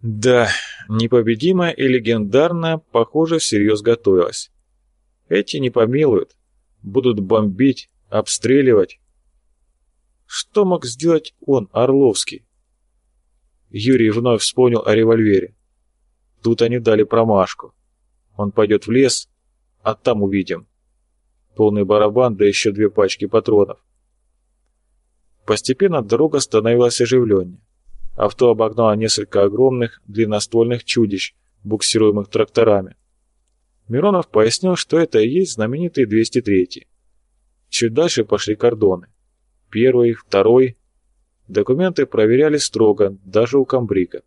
Да, непобедимая и легендарная, похоже, всерьез готовилась. Эти не помилуют. Будут бомбить, обстреливать. Что мог сделать он, Орловский? Юрий вновь вспомнил о револьвере. Тут они дали промашку. Он пойдет в лес, а там увидим. Полный барабан, да еще 2 пачки патронов. Постепенно дорога становилась оживленнее. Авто обогнало несколько огромных длинноствольных чудищ, буксируемых тракторами. Миронов пояснил, что это и есть знаменитый 203-й. Чуть дальше пошли кордоны. 1-й, 2-й. Документы проверяли строго, даже у комбрига.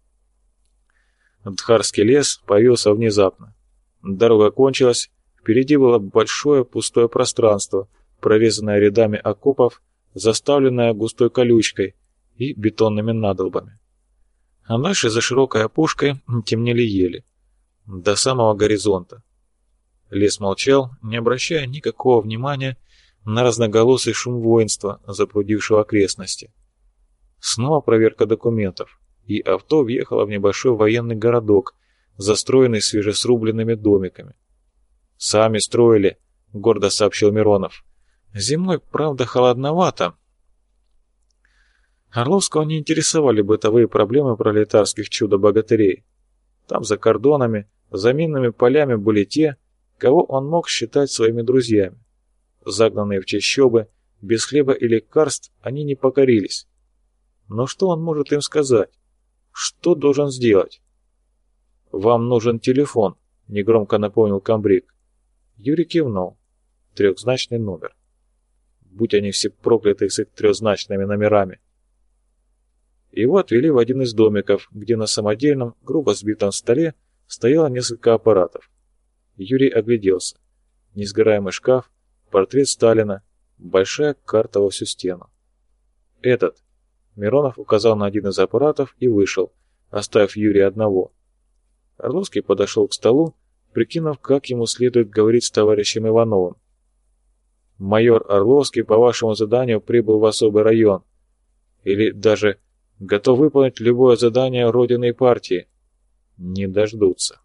Дхарский лес появился внезапно. Дорога кончилась, впереди было большое пустое пространство, прорезанное рядами окопов, заставленное густой колючкой и бетонными надолбами. А дальше за широкой опушкой темнели ели. До самого горизонта. Лес молчал, не обращая никакого внимания на разноголосый шум воинства, запрудившего окрестности. Снова проверка документов, и авто въехало в небольшой военный городок, застроенный свежесрубленными домиками. «Сами строили», — гордо сообщил Миронов. «Зимой, правда, холодновато». Орловского не интересовали бытовые проблемы пролетарских чудо-богатырей. Там за кордонами, за минными полями были те, кого он мог считать своими друзьями. Загнанные в чащобы, без хлеба и лекарств, они не покорились. Но что он может им сказать? Что должен сделать? «Вам нужен телефон», — негромко напомнил комбриг. Юрий кивнул. 3-значный номер. Будь они все прокляты с их 3-значными номерами. Его отвели в один из домиков, где на самодельном, грубо сбитом столе стояло несколько аппаратов. Юрий огляделся. Несгораемый шкаф, портрет Сталина, большая карта во всю стену. «Этот», — Миронов указал на один из аппаратов и вышел, оставив Юрия одного. Орловский подошел к столу, прикинув, как ему следует говорить с товарищем Ивановым. «Майор Орловский по вашему заданию прибыл в особый район. Или даже готов выполнить любое задание Родины и партии. Не дождутся».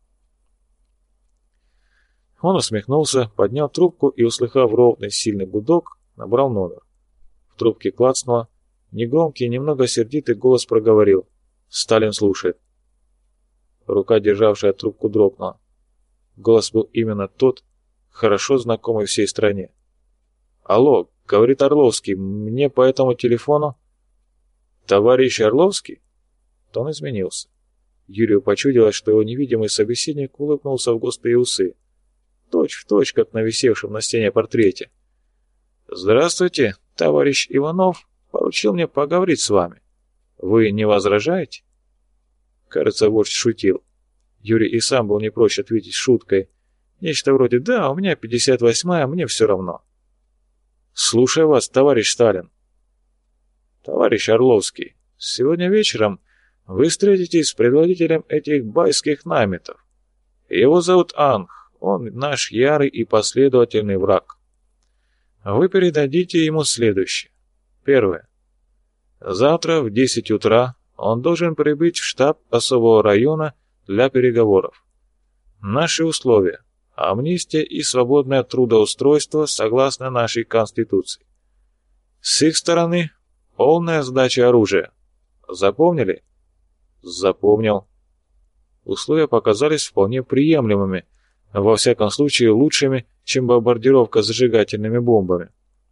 Он усмехнулся, поднял трубку и, услыхав ровный сильный гудок, набрал номер. В трубке клацнуло, негромкий, немного сердитый голос проговорил. «Сталин слушает». Рука, державшая трубку, дрогнула. Голос был именно тот, хорошо знакомый всей стране. «Алло», — говорит Орловский, — «мне по этому телефону...» «Товарищ Орловский?» Тон изменился. Юрию почудилось, что его невидимый собеседник улыбнулся в густые усы. Точь в точь, как на висевшем на стене портрете. «Здравствуйте, товарищ Иванов поручил мне поговорить с вами. Вы не возражаете?» Кажется, вождь шутил. Юрий и сам был не прочь ответить шуткой. Нечто вроде «Да, у меня 58-я, мне все равно». «Слушаю вас, товарищ Сталин». «Товарищ Орловский, сегодня вечером вы встретитесь с предводителем этих байских наметов. Его зовут Анх, он наш ярый и последовательный враг. Вы передадите ему следующее. Первое. Завтра в 10 утра он должен прибыть в штаб особого района для переговоров. Наши условия – амнистия и свободное трудоустройство согласно нашей Конституции. С их стороны – полная сдача оружия. Запомнили? Запомнил. Условия показались вполне приемлемыми, во всяком случае лучшими, чем бомбардировка зажигательными бомбами.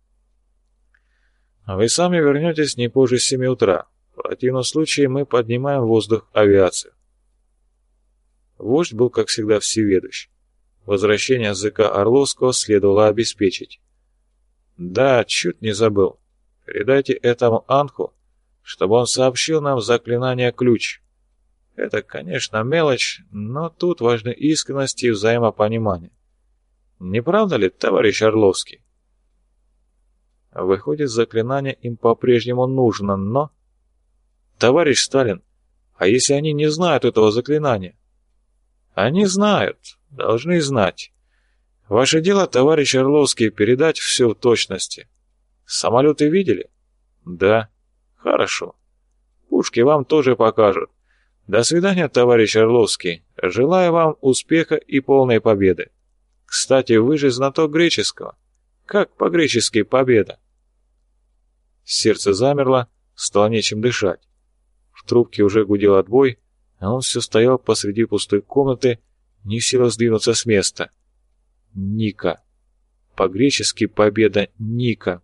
Вы сами вернетесь не позже 7 утра. В противном случае мы поднимаем в воздух авиацию. Вождь был, как всегда, всеведущ. Возвращение ЗК Орловского следовало обеспечить. Да, чуть не забыл. Передайте этому Анху, чтобы он сообщил нам заклинание «Ключ». Это, конечно, мелочь, но тут важны искренность и взаимопонимание. Не правда ли, товарищ Орловский? Выходит, заклинание им по-прежнему нужно, но... Товарищ Сталин, а если они не знают этого заклинания? Они знают, должны знать. Ваше дело, товарищ Орловский, передать все в точности. Самолеты видели? Да. Хорошо. Пушки вам тоже покажут. До свидания, товарищ Орловский. Желаю вам успеха и полной победы. Кстати, вы же знаток греческого. Как по-гречески победа? Сердце замерло, стало нечем дышать. В трубке уже гудел отбой, а он все стоял посреди пустой комнаты, не в силах сдвинуться с места. Ника. По-гречески победа Ника.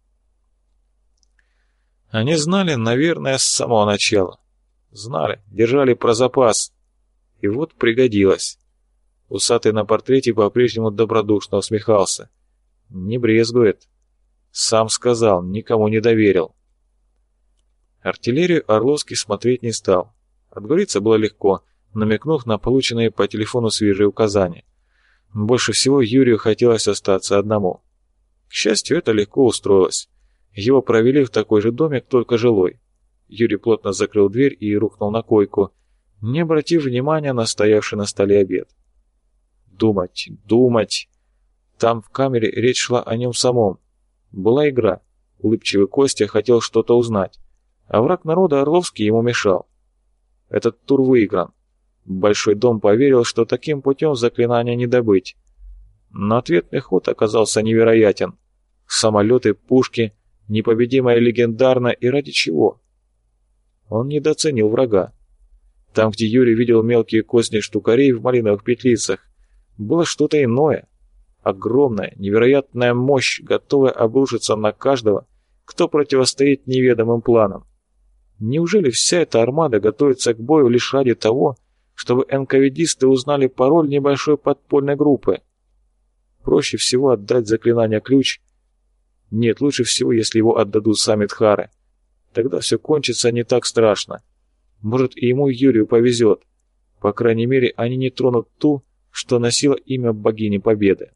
Они знали, наверное, с самого начала. Знали, держали про запас. И вот пригодилось. Усатый на портрете по-прежнему добродушно усмехался. Не брезгует. Сам сказал, никому не доверил. Артиллерию Орловский смотреть не стал. Отговориться было легко, намекнув на полученные по телефону свежие указания. Больше всего Юрию хотелось остаться одному. К счастью, это легко устроилось. Его провели в такой же домик, только жилой. Юрий плотно закрыл дверь и рухнул на койку, не обратив внимания на стоявший на столе обед. Думать, думать. Там в камере речь шла о нем самом. Была игра. Улыбчивый Костя хотел что-то узнать, а враг народа Орловский ему мешал. Этот тур выигран. Большой дом поверил, что таким путем заклинания не добыть. Но ответный ход оказался невероятен. Самолеты, пушки, непобедимая легендарно, и ради чего? Он недооценил врага. Там, где Юрий видел мелкие козни штукарей в малиновых петлицах, было что-то иное. Огромная, невероятная мощь, готовая обрушиться на каждого, кто противостоит неведомым планам. Неужели вся эта армада готовится к бою лишь ради того, чтобы НКВДисты узнали пароль небольшой подпольной группы? Проще всего отдать заклинание ключ. Нет, лучше всего, если его отдадут сами Дхары. Тогда все кончится не так страшно. Может, и ему, Юрию, повезет. По крайней мере, они не тронут ту, что носила имя богини Победы.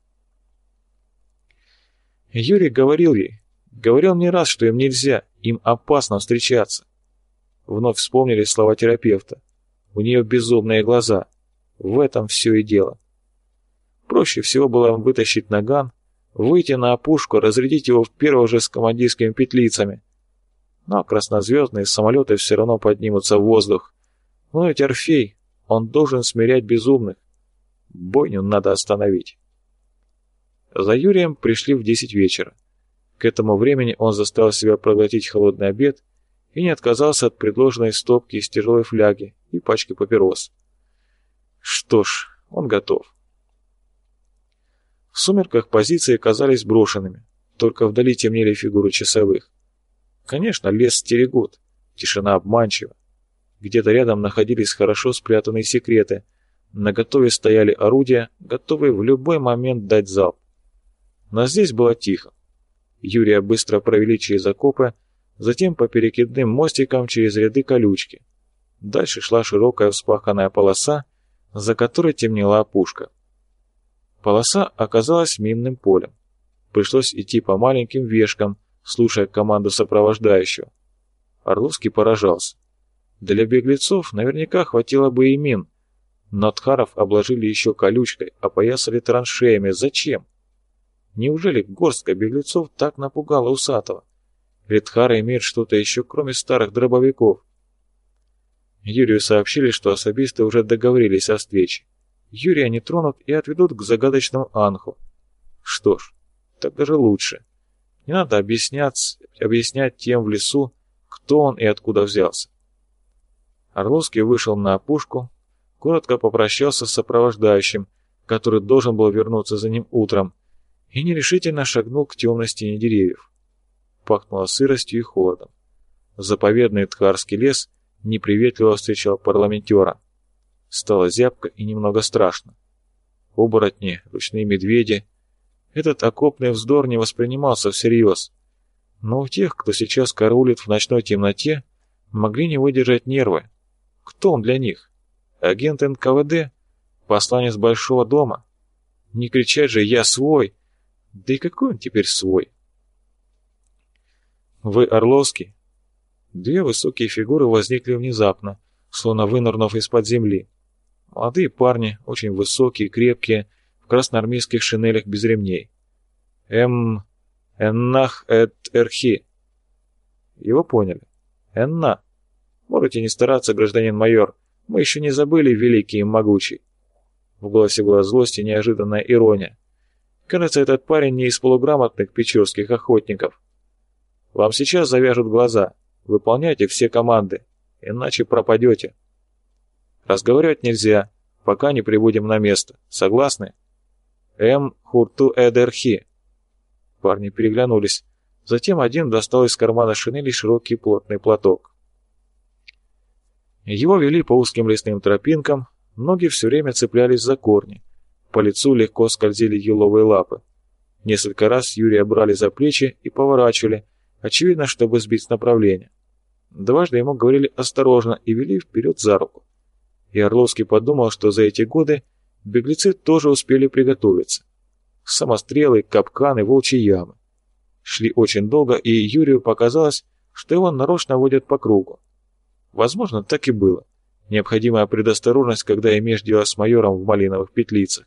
Юрий говорил ей, говорил не раз, что им нельзя, им опасно встречаться. Вновь вспомнили слова терапевта. У нее безумные глаза. В этом все и дело. Проще всего было вытащить наган, выйти на опушку, разрядить его в первого же с командирскими петлицами. Но краснозвездные самолеты все равно поднимутся в воздух. Но ведь Орфей, он должен смирять безумных. Бойню надо остановить. За Юрием пришли в 10 вечера. К этому времени он заставил себя проглотить холодный обед и не отказался от предложенной стопки из тяжелой фляги и пачки папирос. Что ж, он готов. В сумерках позиции казались брошенными, только вдали темнели фигуры часовых. Конечно, лес стерегут, тишина обманчива. Где-то рядом находились хорошо спрятанные секреты, наготове стояли орудия, готовые в любой момент дать залп. Но здесь было тихо. Юрия быстро провели через окопы, затем по перекидным мостикам через ряды колючки. Дальше шла широкая вспаханная полоса, за которой темнела опушка. Полоса оказалась минным полем. Пришлось идти по маленьким вешкам, слушая команду сопровождающего. Орловский поражался. Для беглецов наверняка хватило бы и мин, но Дхаров обложили еще колючкой, опоясали траншеями. Зачем? Неужели горстка беглецов так напугала Усатого? Или Дхары имеют что-то еще, кроме старых дробовиков? Юрию сообщили, что особисты уже договорились о встрече. Юрия не тронут и отведут к загадочному Анху. Что ж, так даже лучше. Не надо объяснять тем в лесу, кто он и откуда взялся. Орловский вышел на опушку, коротко попрощался с сопровождающим, который должен был вернуться за ним утром, и нерешительно шагнул к темной стене деревьев. Пахнуло сыростью и холодом. Заповедный Дхарский лес неприветливо встречал парламентера. Стало зябко и немного страшно. Оборотни, ручные медведи. Этот окопный вздор не воспринимался всерьез. Но у тех, кто сейчас караулит в ночной темноте, могли не выдержать нервы. Кто он для них? Агент НКВД? Посланец Большого дома? Не кричать же «Я свой!» Да и какой он теперь свой? «Вы Орловский?» Две высокие фигуры возникли внезапно, словно вынырнув из-под земли. Молодые парни, очень высокие, крепкие, в красноармейских шинелях без ремней. Эннах эт эрхи. Его поняли. Энна. Можете не стараться, гражданин майор. Мы еще не забыли великий и могучий». В голосе была злость и неожиданная ирония. Кажется, этот парень не из полуграмотных печорских охотников. «Вам сейчас завяжут глаза. Выполняйте все команды, иначе пропадете. Разговаривать нельзя, пока не прибудем на место. Согласны?» Хурту Эдерхи». Парни переглянулись. Затем один достал из кармана шинели широкий плотный платок. Его вели по узким лесным тропинкам, ноги все время цеплялись за корни. По лицу легко скользили еловые лапы. Несколько раз Юрия брали за плечи и поворачивали, очевидно, чтобы сбить с направления. Дважды ему говорили осторожно и вели вперед за руку. И Орловский подумал, что за эти годы беглецы тоже успели приготовиться. Самострелы, капканы, волчьи ямы. Шли очень долго, и Юрию показалось, что его нарочно водят по кругу. Возможно, так и было. Необходимая предосторожность, когда имеешь дело с майором в малиновых петлицах.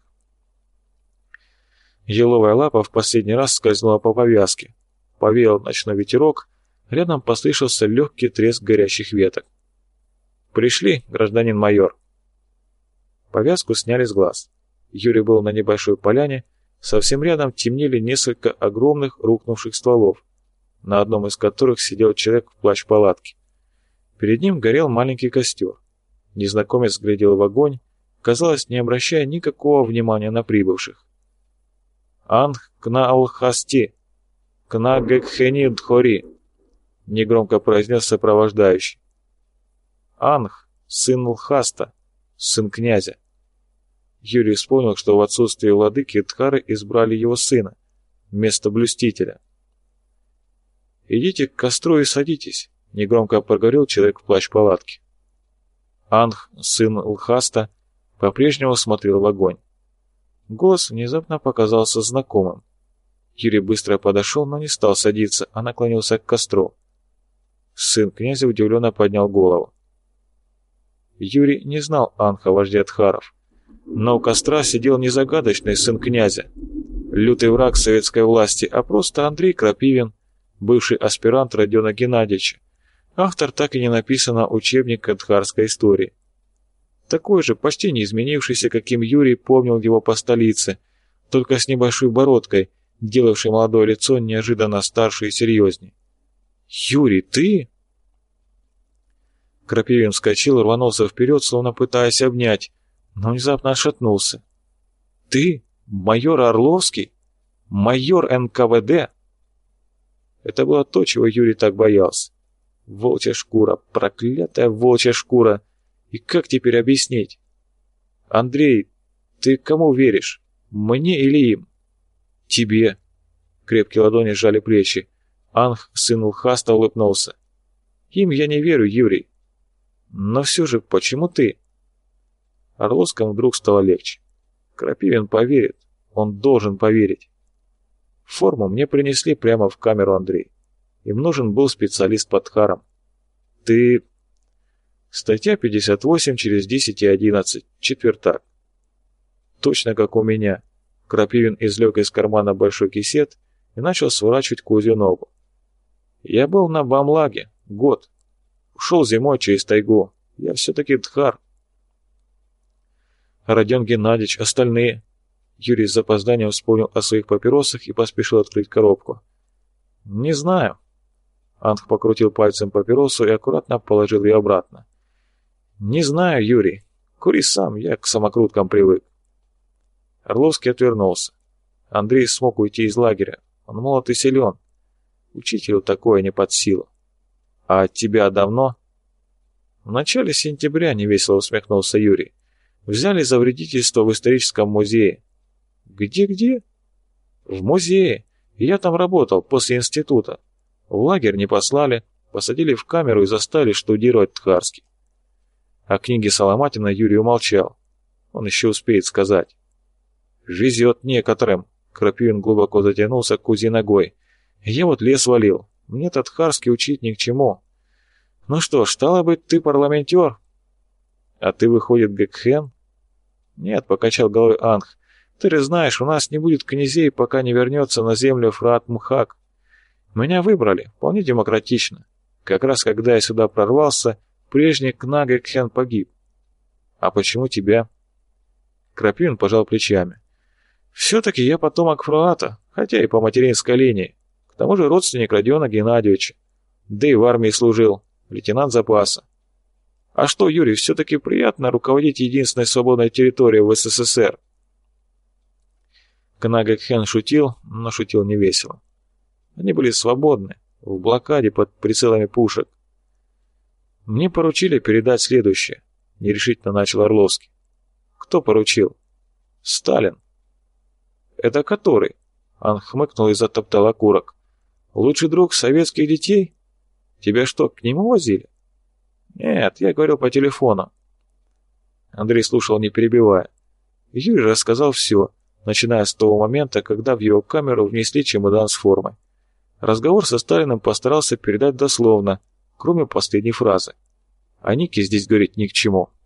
Еловая лапа в последний раз скользнула по повязке. Повеял ночной ветерок, рядом послышался легкий треск горящих веток. «Пришли, гражданин майор». Повязку сняли с глаз. Юрий был на небольшой поляне, совсем рядом темнели несколько огромных рухнувших стволов, на одном из которых сидел человек в плащ-палатке. Перед ним горел маленький костер. Незнакомец глядел в огонь, казалось, не обращая никакого внимания на прибывших. «Анх кнаалхасти, кнагекхени дхори», — негромко произнес сопровождающий. «Анх, сын Лхаста, сын князя». Юрий вспомнил, что в отсутствие владыки Дхары избрали его сына, вместо блюстителя. «Идите к костру и садитесь», — негромко проговорил человек в плащ-палатке. Анх, сын Лхаста, по-прежнему смотрел в огонь. Голос внезапно показался знакомым. Юрий быстро подошел, но не стал садиться, а наклонился к костру. Сын князя удивленно поднял голову. Юрий не знал Анха, вождя Дхаров. Но у костра сидел не загадочный сын князя, лютый враг советской власти, а просто Андрей Крапивин, бывший аспирант Родиона Геннадьевича, автор так и не написанного учебника дхарской истории. Такой же, почти не изменившийся, каким Юрий помнил его по столице, только с небольшой бородкой, делавшей молодое лицо неожиданно старше и серьезнее. «Юрий, ты?» Крапивин вскочил и рванулся вперед, словно пытаясь обнять, но внезапно отшатнулся. «Ты? Майор Орловский? Майор НКВД?» Это было то, чего Юрий так боялся. Волчья шкура, проклятая волчья шкура. И как теперь объяснить? «Андрей, ты кому веришь? Мне или им?» «Тебе». Крепкие ладони сжали плечи. Анх, сын Лхаста, улыбнулся. «Им я не верю, Юрий. Но все же, почему ты?» Орловскому вдруг стало легче. Крапивин поверит. Он должен поверить. Форму мне принесли прямо в камеру, Андрей. Им нужен был специалист по Дхарам. Ты... Статья 58 через 10 и 11. Четвертак. Точно как у меня. Крапивин извлек из кармана большой кисет и начал сворачивать козью ногу. Я был на Бамлаге. Год. Ушел зимой через тайгу. Я все-таки Дхар. Родион Геннадьевич, остальные. Юрий с запозданием вспомнил о своих папиросах и поспешил открыть коробку. «Не знаю». Анх покрутил пальцем папиросу и аккуратно положил ее обратно. «Не знаю, Юрий. Кури сам, я к самокруткам привык». Орловский отвернулся. Андрей смог уйти из лагеря. Он молод и силен. Учителю такое не под силу. «А от тебя давно?» «В начале сентября», — невесело усмехнулся Юрий. «Взяли за вредительство в историческом музее». «Где-где?» «В музее. Я там работал после института. В лагерь не послали, посадили в камеру и заставили штудировать дхарский». О книге Соломатина Юрий умолчал. Он еще успеет сказать. «Везет некоторым», — Крапивин глубоко затянулся кузи ногой. «Я вот лес валил. Мне-то дхарский учить ни к чему. Ну что ж, стало быть, ты парламентер?» «А ты, выходит, Гекхен?» «Нет», — покачал головой Анх. «Ты же знаешь, у нас не будет князей, пока не вернется на землю Фраат Мхак. Меня выбрали, вполне демократично. Как раз когда я сюда прорвался, прежний Кна Гекхен погиб. А почему тебя? Крапивин пожал плечами. Все-таки я потомок Фруата, хотя и по материнской линии. К тому же родственник Родиона Геннадьевича. Да и в армии служил, лейтенант запаса. А что, Юрий, все-таки приятно руководить единственной свободной территорией в СССР? Кнагекхен шутил, но шутил невесело. Они были свободны, в блокаде под прицелами пушек. Мне поручили передать следующее, нерешительно начал Орловский. Кто поручил? Сталин. Это который? Он хмыкнул и затоптал окурок. Лучший друг советских детей? Тебя что, к нему возили? Нет, я говорил по телефону. Андрей слушал, не перебивая. Юрий рассказал все, начиная с того момента, когда в его камеру внесли чемодан с формой. Разговор со Сталиным постарался передать дословно, кроме последней фразы. А Нике здесь говорить ни к чему.